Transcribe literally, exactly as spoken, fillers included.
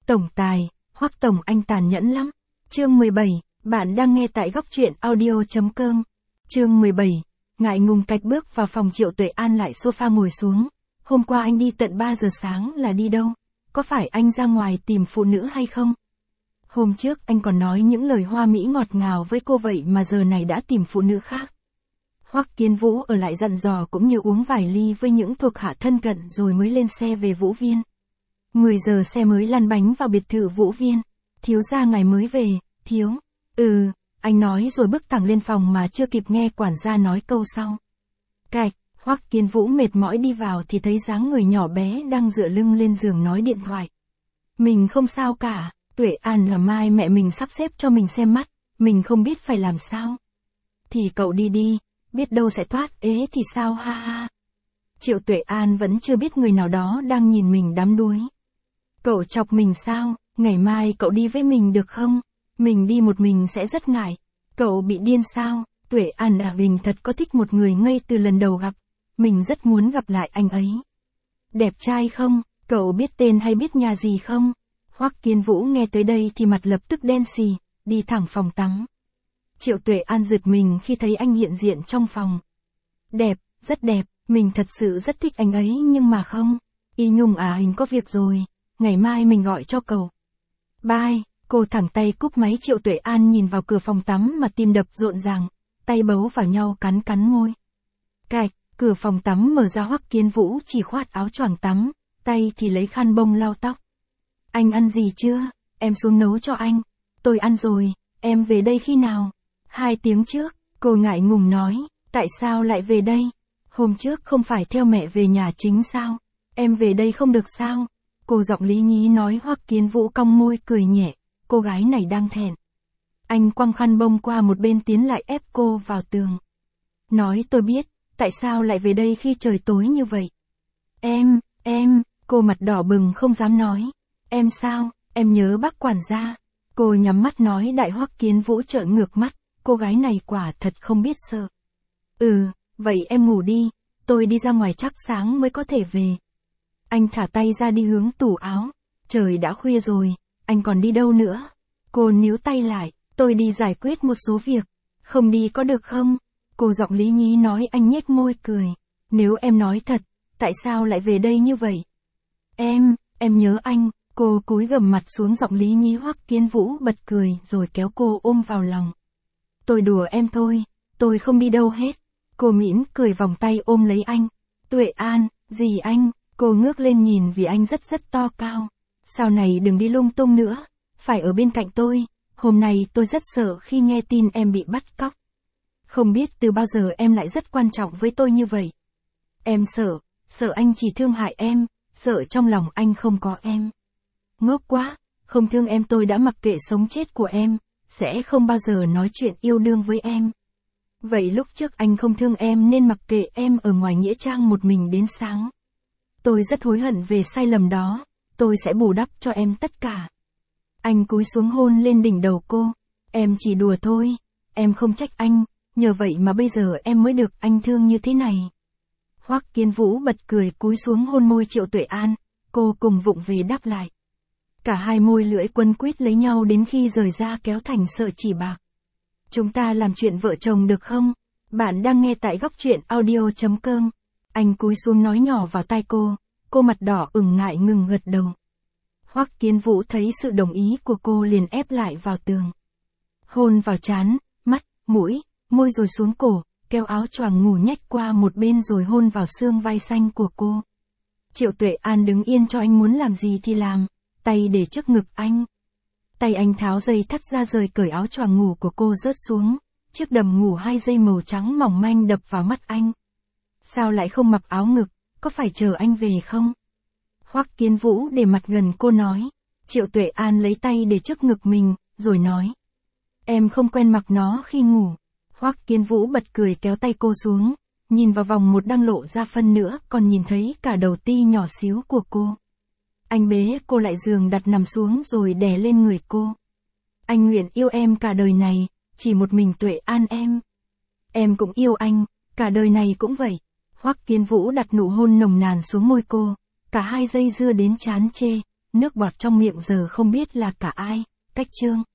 Tổng tài, Hoắc Tổng anh tàn nhẫn lắm. Chương mười bảy, bạn đang nghe tại góc truyện audio chấm com. Chương mười bảy, ngại ngùng cạch bước vào phòng Triệu Tuệ An lại sofa ngồi xuống. Hôm qua anh đi tận ba giờ sáng là đi đâu? Có phải anh ra ngoài tìm phụ nữ hay không? Hôm trước anh còn nói những lời hoa mỹ ngọt ngào với cô vậy mà giờ này đã tìm phụ nữ khác. Hoắc Kiến Vũ ở lại dặn dò cũng như uống vài ly với những thuộc hạ thân cận rồi mới lên xe về Vũ Viên. mười giờ xe mới lăn bánh vào biệt thự Vũ Viên. Thiếu gia ngài mới về, thiếu. Ừ, anh nói rồi bước thẳng lên phòng mà chưa kịp nghe quản gia nói câu sau. Cạch, Hoắc Kiến Vũ mệt mỏi đi vào thì thấy dáng người nhỏ bé đang dựa lưng lên giường nói điện thoại. Mình không sao cả, Tuệ An là mai mẹ mình sắp xếp cho mình xem mắt, mình không biết phải làm sao. Thì cậu đi đi, biết đâu sẽ thoát ế thì sao ha ha. Triệu Tuệ An vẫn chưa biết người nào đó đang nhìn mình đắm đuối. Cậu chọc mình sao, ngày mai cậu đi với mình được không? Mình đi một mình sẽ rất ngại. Cậu bị điên sao? Tuệ An à, mình thật có thích một người ngay từ lần đầu gặp. Mình rất muốn gặp lại anh ấy. Đẹp trai không? Cậu biết tên hay biết nhà gì không? Hoắc Kiến Vũ nghe tới đây thì mặt lập tức đen xì, đi thẳng phòng tắm. Triệu Tuệ An giật mình khi thấy anh hiện diện trong phòng. Đẹp, rất đẹp, mình thật sự rất thích anh ấy nhưng mà không. Y Nhung à, hình có việc rồi, ngày mai mình gọi cho cậu. Bye, cô thẳng tay cúp máy. Triệu Tuệ An nhìn vào cửa phòng tắm mà tim đập rộn ràng, tay bấu vào nhau cắn cắn môi. Cạch, cửa phòng tắm mở ra. Hoắc Kiến Vũ chỉ khoác áo choàng tắm, tay thì lấy khăn bông lau tóc. Anh ăn gì chưa? Em xuống nấu cho anh. Tôi ăn rồi, em về đây khi nào? Hai tiếng trước, cô ngại ngùng nói, tại sao lại về đây? Hôm trước không phải theo mẹ về nhà chính sao? Em về đây không được sao? Cô giọng lý nhí nói. Hoắc Kiến Vũ cong môi cười nhẹ, cô gái này đang thẹn. Anh quăng khăn bông qua một bên tiến lại ép cô vào tường. Nói tôi biết, tại sao lại về đây khi trời tối như vậy? Em, em, cô mặt đỏ bừng không dám nói. Em sao, em nhớ bác quản gia. Cô nhắm mắt nói đại. Hoắc Kiến Vũ trợn ngược mắt, cô gái này quả thật không biết sợ. Ừ, vậy em ngủ đi, tôi đi ra ngoài chắc sáng mới có thể về. Anh thả tay ra đi hướng tủ áo. Trời đã khuya rồi, anh còn đi đâu nữa? Cô níu tay lại, tôi đi giải quyết một số việc. Không đi có được không? Cô giọng lý nhí nói. Anh nhếch môi cười. Nếu em nói thật, tại sao lại về đây như vậy? Em, em nhớ anh. Cô cúi gằm mặt xuống. Giọng lý nhí. Hoắc Kiến Vũ bật cười rồi kéo cô ôm vào lòng. Tôi đùa em thôi, tôi không đi đâu hết. Cô mỉm cười vòng tay ôm lấy anh. Tuệ An, gì anh? Cô ngước lên nhìn vì anh rất rất to cao. Sau này đừng đi lung tung nữa, phải ở bên cạnh tôi. Hôm nay tôi rất sợ khi nghe tin em bị bắt cóc. Không biết từ bao giờ em lại rất quan trọng với tôi như vậy. Em sợ, sợ anh chỉ thương hại em, sợ trong lòng anh không có em. Ngốc quá, không thương em tôi đã mặc kệ sống chết của em, sẽ không bao giờ nói chuyện yêu đương với em. Vậy lúc trước anh không thương em nên mặc kệ em ở ngoài nghĩa trang một mình đến sáng. Tôi rất hối hận về sai lầm đó, tôi sẽ bù đắp cho em tất cả. Anh cúi xuống hôn lên đỉnh đầu cô. Em chỉ đùa thôi, em không trách anh, nhờ vậy mà bây giờ em mới được anh thương như thế này. Hoắc Kiến Vũ bật cười cúi xuống hôn môi Triệu Tuệ An, cô cùng vụng về đáp lại. Cả hai môi lưỡi quấn quýt lấy nhau đến khi rời ra kéo thành sợi chỉ bạc. Chúng ta làm chuyện vợ chồng được không? Bạn đang nghe tại góc truyện audio chấm com. Anh cúi xuống nói nhỏ vào tai cô, cô mặt đỏ ửng ngại ngừng gật đầu. Hoắc Kiến Vũ thấy sự đồng ý của cô liền ép lại vào tường. Hôn vào trán, mắt, mũi, môi rồi xuống cổ, kéo áo choàng ngủ nhách qua một bên rồi hôn vào xương vai xanh của cô. Triệu Tuệ An đứng yên cho anh muốn làm gì thì làm, tay để trước ngực anh. Tay anh tháo dây thắt ra rời cởi áo choàng ngủ của cô rớt xuống, chiếc đầm ngủ hai dây màu trắng mỏng manh đập vào mắt anh. Sao lại không mặc áo ngực, có phải chờ anh về không? Hoắc Kiến Vũ để mặt gần cô nói. Triệu Tuệ An lấy tay để trước ngực mình, rồi nói. Em không quen mặc nó khi ngủ. Hoắc Kiến Vũ bật cười kéo tay cô xuống, nhìn vào vòng một đang lộ ra phân nữa còn nhìn thấy cả đầu ti nhỏ xíu của cô. Anh bế cô lại giường đặt nằm xuống rồi đè lên người cô. Anh nguyện yêu em cả đời này, chỉ một mình Tuệ An em. Em cũng yêu anh, cả đời này cũng vậy. Hoắc Kiến Vũ đặt nụ hôn nồng nàn xuống môi cô, cả hai dây dưa đến chán chê, nước bọt trong miệng giờ không biết là cả ai. Cách chương.